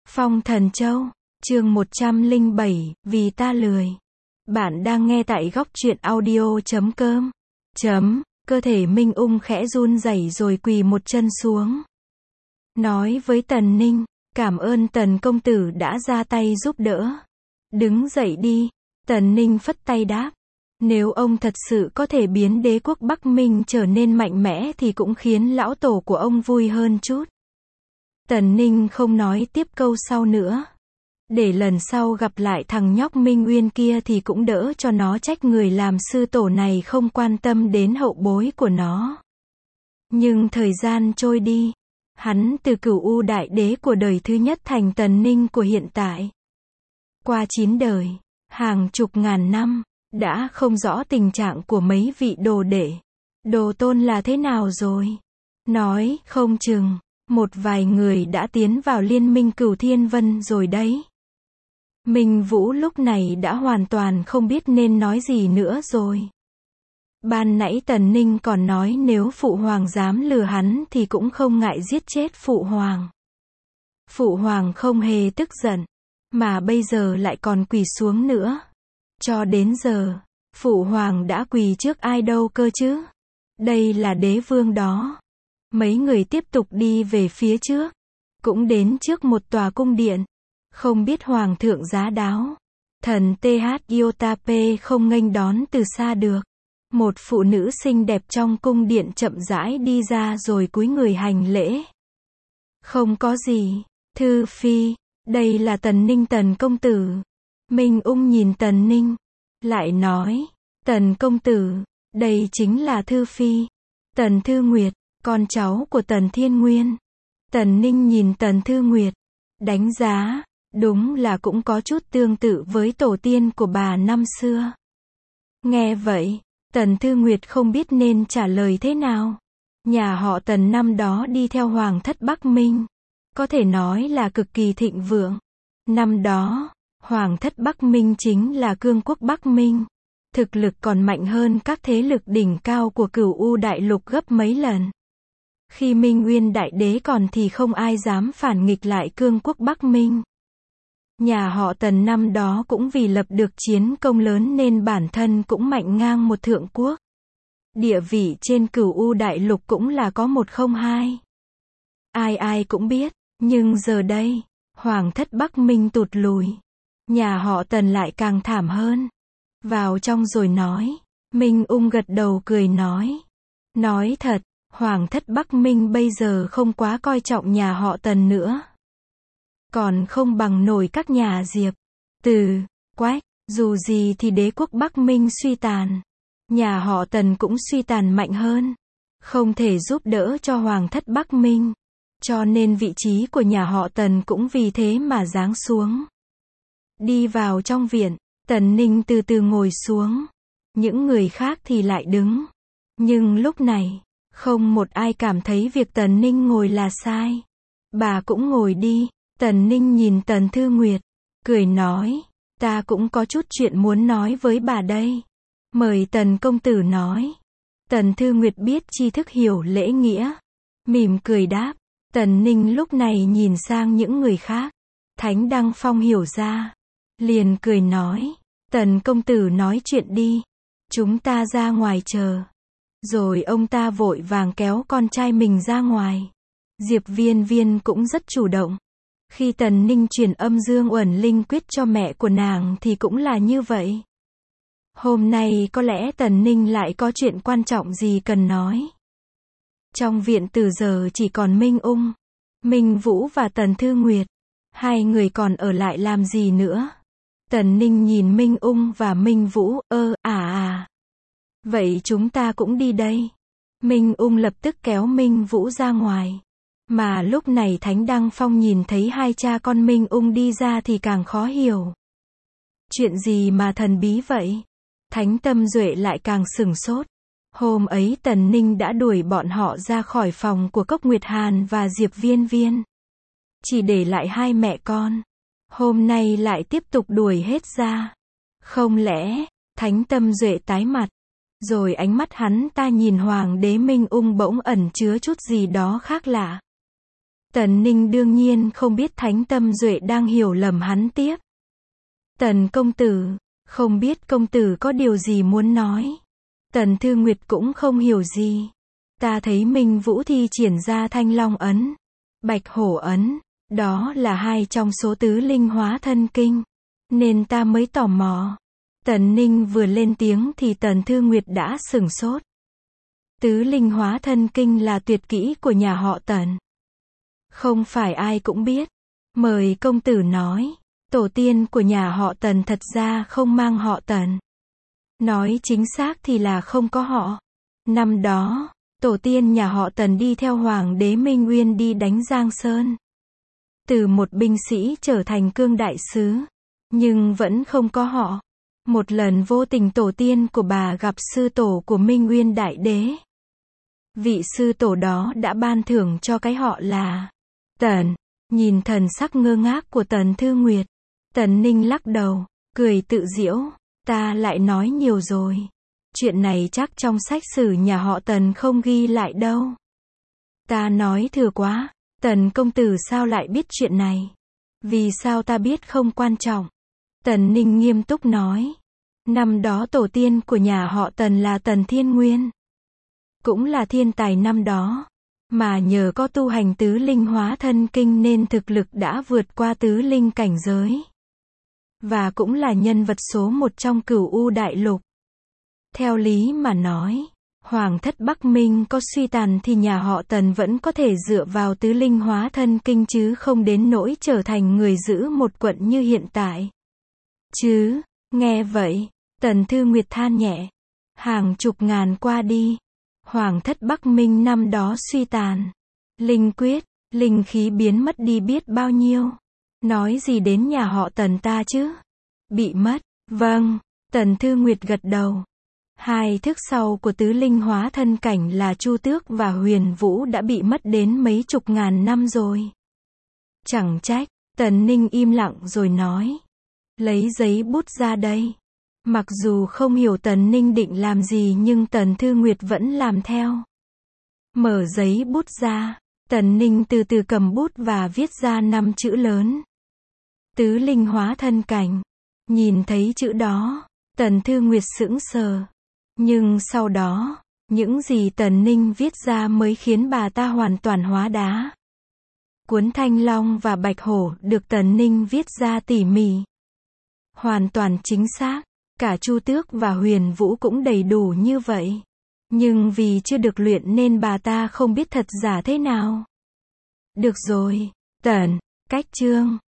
Phong Thần Châu, chương 107, vì ta lười. Bạn đang nghe tại góc truyện audio.com. Cơ thể Minh Ung khẽ run rẩy rồi quỳ một chân xuống. Nói với Tần Ninh, cảm ơn Tần công tử đã ra tay giúp đỡ. Đứng dậy đi. Tần Ninh phất tay đáp. Nếu ông thật sự có thể biến đế quốc Bắc Minh trở nên mạnh mẽ thì cũng khiến lão tổ của ông vui hơn chút. Tần Ninh không nói tiếp câu sau nữa. Để lần sau gặp lại thằng nhóc Minh Uyên kia thì cũng đỡ cho nó trách người làm sư tổ này không quan tâm đến hậu bối của nó. Nhưng thời gian trôi đi. Hắn từ Cửu U đại đế của đời thứ nhất thành Tần Ninh của hiện tại. Qua 9 đời, hàng chục ngàn năm, đã không rõ tình trạng của mấy vị đồ đệ, đồ tôn là thế nào rồi. Nói không chừng, một vài người đã tiến vào liên minh Cửu Thiên Vân rồi đấy. Minh Vũ lúc này đã hoàn toàn không biết nên nói gì nữa rồi. Ban nãy Tần Ninh còn nói nếu Phụ Hoàng dám lừa hắn thì cũng không ngại giết chết Phụ Hoàng. Phụ Hoàng không hề tức giận, mà bây giờ lại còn quỳ xuống nữa. Cho đến giờ, Phụ Hoàng đã quỳ trước ai đâu cơ chứ? Đây là đế vương đó. Mấy người tiếp tục đi về phía trước. Cũng đến trước một tòa cung điện. Không biết Hoàng thượng giá đáo. Thần TH Iotape không nghênh đón từ xa được. Một phụ nữ xinh đẹp trong cung điện chậm rãi đi ra rồi cúi người hành lễ. Không có gì, Thư Phi, đây là Tần Ninh Tần công tử. Minh Ung nhìn Tần Ninh, lại nói, Tần công tử, đây chính là Thư Phi, Tần Thư Nguyệt, con cháu của Tần Thiên Nguyên. Tần Ninh nhìn Tần Thư Nguyệt, đánh giá, đúng là cũng có chút tương tự với tổ tiên của bà năm xưa. Nghe vậy, Tần Thư Nguyệt không biết nên trả lời thế nào. Nhà họ Tần năm đó đi theo Hoàng thất Bắc Minh, có thể nói là cực kỳ thịnh vượng. Năm đó, Hoàng thất Bắc Minh chính là cương quốc Bắc Minh. Thực lực còn mạnh hơn các thế lực đỉnh cao của Cửu U đại lục gấp mấy lần. Khi Minh Uyên đại đế còn thì không ai dám phản nghịch lại cương quốc Bắc Minh. Nhà họ Tần năm đó cũng vì lập được chiến công lớn nên bản thân cũng mạnh ngang một thượng quốc. Địa vị trên Cửu U đại lục cũng là có một không hai. Ai ai cũng biết, nhưng giờ đây, Hoàng thất Bắc Minh tụt lùi. Nhà họ Tần lại càng thảm hơn. Vào trong rồi nói. Minh Ung gật đầu cười nói. Nói thật, Hoàng thất Bắc Minh bây giờ không quá coi trọng nhà họ Tần nữa. Còn không bằng nổi các nhà Diệp, Từ, Quách. Dù gì thì đế quốc Bắc Minh suy tàn. Nhà họ Tần cũng suy tàn mạnh hơn. Không thể giúp đỡ cho Hoàng thất Bắc Minh. Cho nên vị trí của nhà họ Tần cũng vì thế mà giáng xuống. Đi vào trong viện, Tần Ninh từ từ ngồi xuống. Những người khác thì lại đứng. Nhưng lúc này, không một ai cảm thấy việc Tần Ninh ngồi là sai. Bà cũng ngồi đi. Tần Ninh nhìn Tần Thư Nguyệt, cười nói, ta cũng có chút chuyện muốn nói với bà đây. Mời Tần công tử nói. Tần Thư Nguyệt biết tri thức hiểu lễ nghĩa. Mỉm cười đáp. Tần Ninh lúc này nhìn sang những người khác. Thánh Đăng Phong hiểu ra. Liền cười nói. Tần công tử nói chuyện đi. Chúng ta ra ngoài chờ. Rồi ông ta vội vàng kéo con trai mình ra ngoài. Diệp Viên Viên cũng rất chủ động. Khi Tần Ninh truyền âm Dương Uẩn Linh quyết cho mẹ của nàng thì cũng là như vậy. Hôm nay có lẽ Tần Ninh lại có chuyện quan trọng gì cần nói. Trong viện từ giờ chỉ còn Minh Ung, Minh Vũ và Tần Thư Nguyệt. Hai người còn ở lại làm gì nữa? Tần Ninh nhìn Minh Ung và Minh Vũ, Vậy chúng ta cũng đi đây. Minh Ung lập tức kéo Minh Vũ ra ngoài. Mà lúc này Thánh Đăng Phong nhìn thấy hai cha con Minh Ung đi ra thì càng khó hiểu. Chuyện gì mà thần bí vậy? Thánh Tâm Duệ lại càng sửng sốt. Hôm ấy Tần Ninh đã đuổi bọn họ ra khỏi phòng của Cốc Nguyệt Hàn và Diệp Viên Viên. Chỉ để lại hai mẹ con. Hôm nay lại tiếp tục đuổi hết ra. Không lẽ, Thánh Tâm Duệ tái mặt. Rồi ánh mắt hắn ta nhìn Hoàng đế Minh Ung bỗng ẩn chứa chút gì đó khác lạ. Tần Ninh đương nhiên không biết Thánh Tâm Duệ đang hiểu lầm hắn tiếp. Tần công tử, không biết công tử có điều gì muốn nói. Tần Thư Nguyệt cũng không hiểu gì. Ta thấy Minh Vũ thi triển ra Thanh Long ấn, Bạch Hổ ấn, đó là hai trong số tứ linh hóa thân kinh, nên ta mới tò mò. Tần Ninh vừa lên tiếng thì Tần Thư Nguyệt đã sửng sốt. Tứ linh hóa thân kinh là tuyệt kỹ của nhà họ Tần. Không phải ai cũng biết. Mời công tử nói. Tổ tiên của nhà họ Tần thật ra không mang họ Tần. Nói chính xác thì là không có họ. Năm đó, tổ tiên nhà họ Tần đi theo Hoàng đế Minh Nguyên đi đánh Giang Sơn. Từ một binh sĩ trở thành cương đại sứ. Nhưng vẫn không có họ. Một lần vô tình tổ tiên của bà gặp sư tổ của Minh Nguyên Đại Đế. Vị sư tổ đó đã ban thưởng cho cái họ là Tần. Nhìn thần sắc ngơ ngác của Tần Thư Nguyệt, Tần Ninh lắc đầu, cười tự giễu, ta lại nói nhiều rồi. Chuyện này chắc trong sách sử nhà họ Tần không ghi lại đâu. Ta nói thừa quá, Tần công tử sao lại biết chuyện này? Vì sao ta biết không quan trọng? Tần Ninh nghiêm túc nói. Năm đó tổ tiên của nhà họ Tần là Tần Thiên Nguyên. Cũng là thiên tài năm đó. Mà nhờ có tu hành tứ linh hóa thân kinh nên thực lực đã vượt qua tứ linh cảnh giới. Và cũng là nhân vật số một trong Cửu U Đại Lục. Theo lý mà nói, Hoàng thất Bắc Minh có suy tàn thì nhà họ Tần vẫn có thể dựa vào tứ linh hóa thân kinh chứ không đến nỗi trở thành người giữ một quận như hiện tại. Chứ, nghe vậy, Tần Thư Nguyệt than nhẹ. Hàng chục ngàn qua đi. Hoàng thất Bắc Minh năm đó suy tàn. Linh quyết, linh khí biến mất đi biết bao nhiêu. Nói gì đến nhà họ Tần ta chứ? Bị mất. Vâng, Tần Thư Nguyệt gật đầu. Hai thức sau của tứ linh hóa thân cảnh là Chu Tước và Huyền Vũ đã bị mất đến mấy chục ngàn năm rồi. Chẳng trách, Tần Ninh im lặng rồi nói. Lấy giấy bút ra đây. Mặc dù không hiểu Tần Ninh định làm gì nhưng Tần Thư Nguyệt vẫn làm theo. Mở giấy bút ra, Tần Ninh từ từ cầm bút và viết ra 5 chữ lớn. Tứ linh hóa thân cảnh. Nhìn thấy chữ đó, Tần Thư Nguyệt sững sờ. Nhưng sau đó, những gì Tần Ninh viết ra mới khiến bà ta hoàn toàn hóa đá. Cuốn Thanh Long và Bạch Hổ được Tần Ninh viết ra tỉ mỉ. Hoàn toàn chính xác. Cả Chu Tước và Huyền Vũ cũng đầy đủ như vậy. Nhưng vì chưa được luyện nên bà ta không biết thật giả thế nào. Được rồi, Tần, cách chương.